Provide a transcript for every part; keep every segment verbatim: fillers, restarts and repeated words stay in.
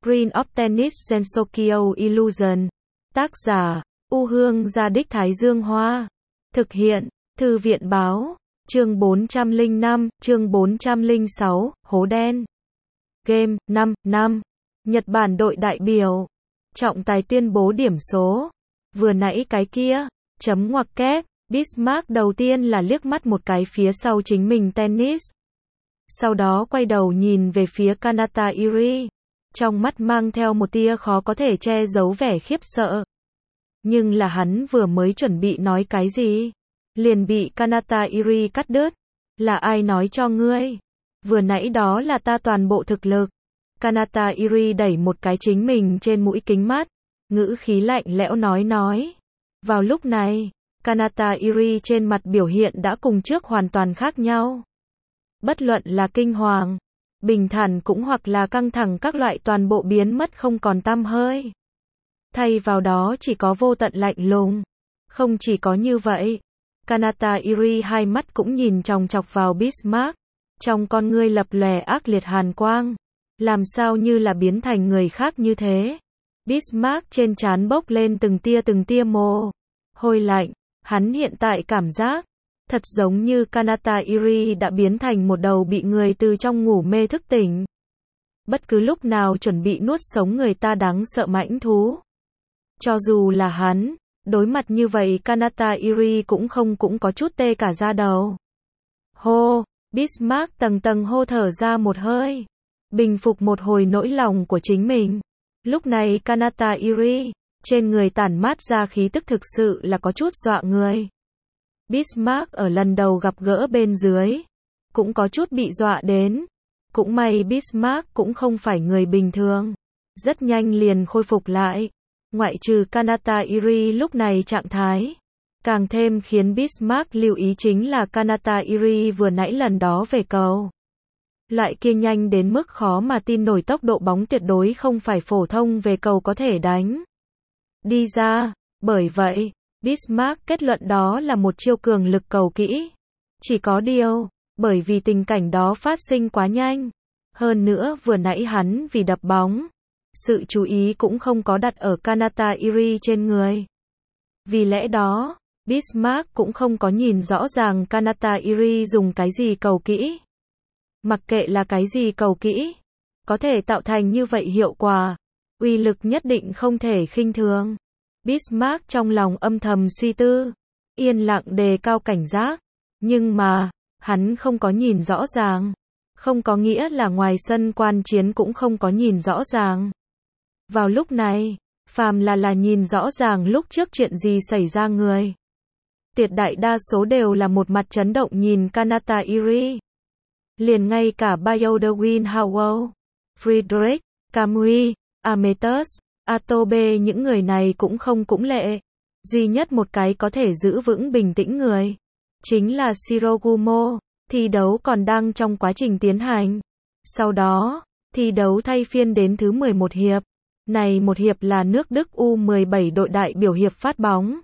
Green of Tennis Gensokyo Illusion. Tác giả, U Hương Gia Đích Thái Dương Hoa. Thực hiện, Thư viện Báo. Chương bốn trăm lẻ năm, chương bốn trăm lẻ sáu, Hố Đen. Game, năm, năm. Nhật Bản đội đại biểu. Trọng tài tuyên bố điểm số. Vừa nãy cái kia. Chấm ngoặc kép. Bismarck đầu tiên là liếc mắt một cái phía sau chính mình tennis. Sau đó quay đầu nhìn về phía Kanata Iri. Trong mắt mang theo một tia khó có thể che giấu vẻ khiếp sợ. Nhưng là hắn vừa mới chuẩn bị nói cái gì, liền bị Kanata Iri cắt đứt. Là ai nói cho ngươi? Vừa nãy đó là ta toàn bộ thực lực. Kanata Iri đẩy một cái chính mình trên mũi kính mắt. Ngữ khí lạnh lẽo nói nói. Vào lúc này, Kanata Iri trên mặt biểu hiện đã cùng trước hoàn toàn khác nhau. Bất luận là kinh hoàng, bình thản cũng hoặc là căng thẳng các loại toàn bộ biến mất không còn tăm hơi. Thay vào đó chỉ có vô tận lạnh lùng. Không chỉ có như vậy, Kanata Iri hai mắt cũng nhìn chòng chọc vào Bismarck. Trong con ngươi lập lòe ác liệt hàn quang. Làm sao như là biến thành người khác như thế? Bismarck trên trán bốc lên từng tia từng tia mồ hôi lạnh. Hắn hiện tại cảm giác thật giống như Kanata Iri đã biến thành một đầu bị người từ trong ngủ mê thức tỉnh. Bất cứ lúc nào chuẩn bị nuốt sống người ta đáng sợ mãnh thú. Cho dù là hắn, đối mặt như vậy Kanata Iri cũng không cũng có chút tê cả da đầu. Hô, Bismarck tầng tầng hô thở ra một hơi. Bình phục một hồi nỗi lòng của chính mình. Lúc này Kanata Iri, trên người tản mát ra khí tức thực sự là có chút dọa người. Bismarck ở lần đầu gặp gỡ bên dưới, cũng có chút bị dọa đến. Cũng may Bismarck cũng không phải người bình thường. Rất nhanh liền khôi phục lại. Ngoại trừ Kanata Iri lúc này trạng thái. Càng thêm khiến Bismarck lưu ý chính là Kanata Iri vừa nãy lần đó về cầu. Loại kia nhanh đến mức khó mà tin nổi tốc độ bóng tuyệt đối không phải phổ thông về cầu có thể đánh đi ra. Bởi vậy, Bismarck kết luận đó là một chiêu cường lực cầu kỹ. Chỉ có điều, bởi vì tình cảnh đó phát sinh quá nhanh. Hơn nữa vừa nãy hắn vì đập bóng, sự chú ý cũng không có đặt ở Kanata Iri trên người. Vì lẽ đó, Bismarck cũng không có nhìn rõ ràng Kanata Iri dùng cái gì cầu kỹ. Mặc kệ là cái gì cầu kỹ, có thể tạo thành như vậy hiệu quả, uy lực nhất định không thể khinh thường. Bismarck trong lòng âm thầm suy tư, yên lặng đề cao cảnh giác. Nhưng mà, hắn không có nhìn rõ ràng. Không có nghĩa là ngoài sân quan chiến cũng không có nhìn rõ ràng. Vào lúc này, phàm là là nhìn rõ ràng lúc trước chuyện gì xảy ra người. Tuyệt đại đa số đều là một mặt chấn động nhìn Kanata Iri. Liền ngay cả Bayodowin Howell, Friedrich, Kamui, Ametus, Atobe những người này cũng không cũng lệ. Duy nhất một cái có thể giữ vững bình tĩnh người. Chính là Shirogumo. Thi đấu còn đang trong quá trình tiến hành. Sau đó, thi đấu thay phiên đến thứ mười một hiệp. Này một hiệp là nước Đức U mười bảy đội đại biểu hiệp phát bóng.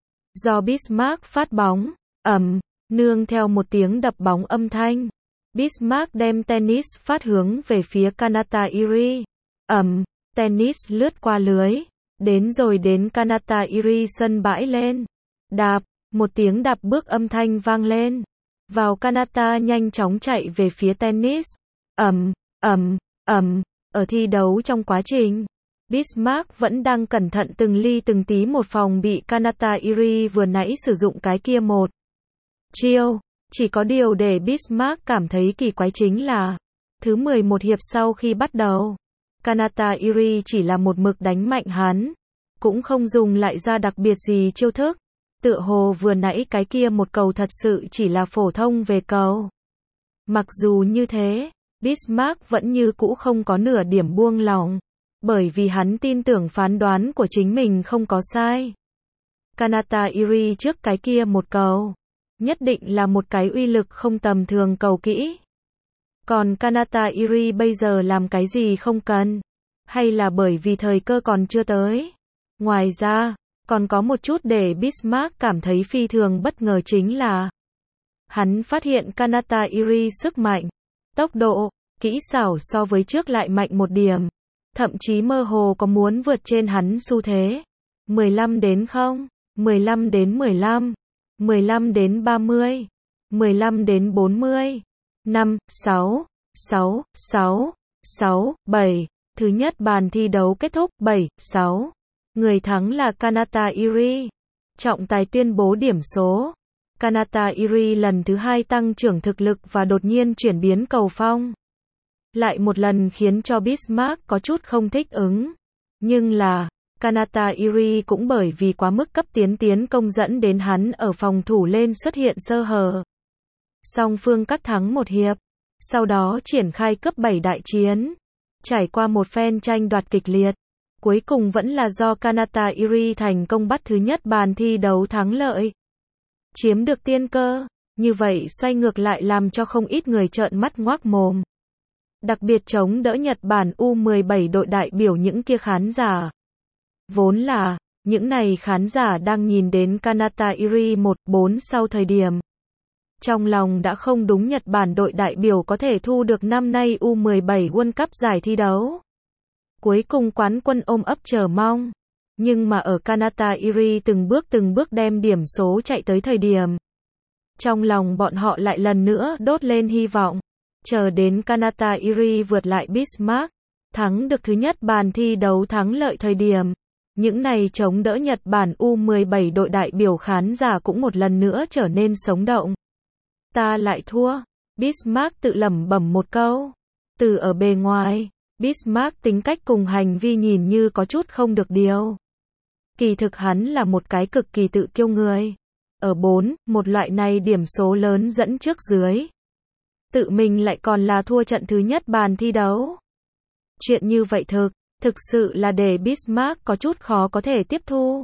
Do Bismarck phát bóng, ầm, nương theo một tiếng đập bóng âm thanh. Bismarck đem tennis phát hướng về phía Kanata Iri. Ầm, tennis lướt qua lưới, đến rồi đến Kanata Iri sân bãi lên. Đạp, một tiếng đạp bước âm thanh vang lên. Vào Kanata nhanh chóng chạy về phía tennis. Ầm, ầm, ầm, ở thi đấu trong quá trình, Bismarck vẫn đang cẩn thận từng ly từng tí một phòng bị Kanata Iri vừa nãy sử dụng cái kia một chiêu. Chỉ có điều để Bismarck cảm thấy kỳ quái chính là, thứ mười một hiệp sau khi bắt đầu, Kanata Iri chỉ là một mực đánh mạnh hắn, cũng không dùng lại ra đặc biệt gì chiêu thức. Tựa hồ vừa nãy cái kia một cầu thật sự chỉ là phổ thông về cầu. Mặc dù như thế, Bismarck vẫn như cũ không có nửa điểm buông lỏng, bởi vì hắn tin tưởng phán đoán của chính mình không có sai. Kanata Iri trước cái kia một cầu, nhất định là một cái uy lực không tầm thường cầu kỹ. Còn Kanata Iri bây giờ làm cái gì không cần, hay là bởi vì thời cơ còn chưa tới. Ngoài ra, còn có một chút để Bismarck cảm thấy phi thường bất ngờ chính là hắn phát hiện Kanata Iri sức mạnh, tốc độ, kỹ xảo so với trước lại mạnh một điểm. thậm chí mơ hồ có muốn vượt trên hắn xu thế. mười lăm đến không, mười lăm đến mười lăm, mười lăm đến ba mươi, mười lăm đến bốn mươi, năm, sáu, sáu, sáu, sáu, bảy. Thứ nhất bàn thi đấu kết thúc bảy, sáu. Người thắng là Kanata Iri. Trọng tài tuyên bố điểm số. Kanata Iri lần thứ hai tăng trưởng thực lực và đột nhiên chuyển biến cầu phong. Lại một lần khiến cho Bismarck có chút không thích ứng. Nhưng là, Kanata Iri cũng bởi vì quá mức cấp tiến tiến công dẫn đến hắn ở phòng thủ lên xuất hiện sơ hở. Song phương cắt thắng một hiệp. Sau đó triển khai cấp bảy đại chiến. Trải qua một phen tranh đoạt kịch liệt. Cuối cùng vẫn là do Kanata Iri thành công bắt thứ nhất bàn thi đấu thắng lợi. Chiếm được tiên cơ. Như vậy xoay ngược lại làm cho không ít người trợn mắt ngoác mồm. Đặc biệt chống đỡ Nhật Bản U mười bảy đội đại biểu những kia khán giả. Vốn là, những này khán giả đang nhìn đến Kanata Iri một bốn sau thời điểm. Trong lòng đã không đúng Nhật Bản đội đại biểu có thể thu được năm nay U mười bảy World Cup giải thi đấu. Cuối cùng quán quân ôm ấp chờ mong. Nhưng mà ở Kanata Iri từng bước từng bước đem điểm số chạy tới thời điểm. Trong lòng bọn họ lại lần nữa đốt lên hy vọng. Chờ đến Kanata Iri vượt lại Bismarck. Thắng được thứ nhất bàn thi đấu thắng lợi thời điểm. Những này chống đỡ Nhật Bản U mười bảy đội đại biểu khán giả cũng một lần nữa trở nên sống động. Ta lại thua. Bismarck tự lẩm bẩm một câu. Từ ở bề ngoài, Bismarck tính cách cùng hành vi nhìn như có chút không được điều. Kỳ thực hắn là một cái cực kỳ tự kiêu người. Ở bốn, một loại này điểm số lớn dẫn trước dưới. Tự mình lại còn là thua trận thứ nhất bàn thi đấu. Chuyện như vậy thực, thực sự là để Bismarck có chút khó có thể tiếp thu.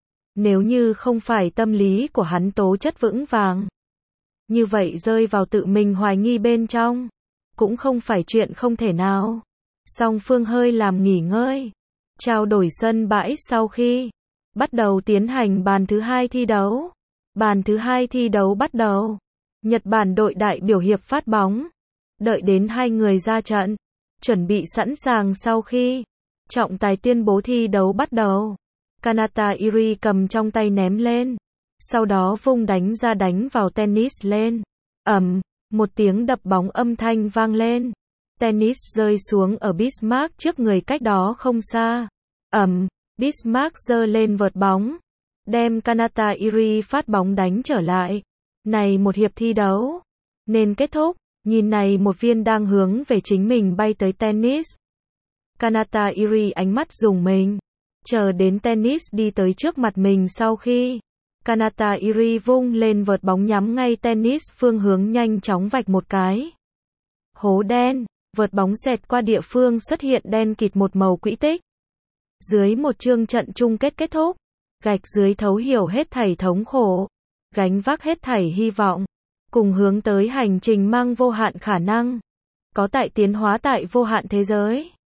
Nếu như không phải tâm lý của hắn tố chất vững vàng. Như vậy rơi vào tự mình hoài nghi bên trong. Cũng không phải chuyện không thể nào. Song phương hơi làm nghỉ ngơi. Trao đổi sân bãi sau khi bắt đầu tiến hành bàn thứ hai thi đấu. Bàn thứ hai thi đấu bắt đầu. Nhật Bản đội đại biểu hiệp phát bóng. Đợi đến hai người ra trận. Chuẩn bị sẵn sàng sau khi trọng tài tuyên bố thi đấu bắt đầu. Kanata Iri cầm trong tay ném lên. Sau đó vung đánh ra đánh vào tennis lên. Ầm, một tiếng đập bóng âm thanh vang lên. Tennis rơi xuống ở Bismarck trước người cách đó không xa. Ầm, Bismarck giơ lên vợt bóng. Đem Kanata Iri phát bóng đánh trở lại. Này một hiệp thi đấu. Nên kết thúc. Nhìn này một viên đang hướng về chính mình bay tới tennis. Kanata Iri ánh mắt rùng mình. Chờ đến tennis đi tới trước mặt mình sau khi. Kanata Iri vung lên vợt bóng nhắm ngay tennis phương hướng nhanh chóng vạch một cái. Hố đen, vợt bóng xẹt qua địa phương xuất hiện đen kịt một màu quỹ tích. Dưới một chương trận chung kết kết thúc, gạch dưới thấu hiểu hết thảy thống khổ, gánh vác hết thảy hy vọng, cùng hướng tới hành trình mang vô hạn khả năng, có tại tiến hóa tại vô hạn thế giới.